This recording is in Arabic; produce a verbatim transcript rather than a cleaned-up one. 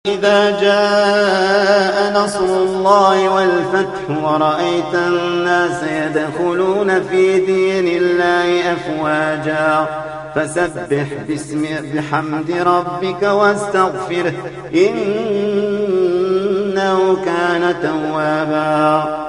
إذا جاء نصر الله والفتح ورأيت الناس يدخلون في دين الله أفواجا فسبح باسم بحمد ربك واستغفره إنه كان توابا.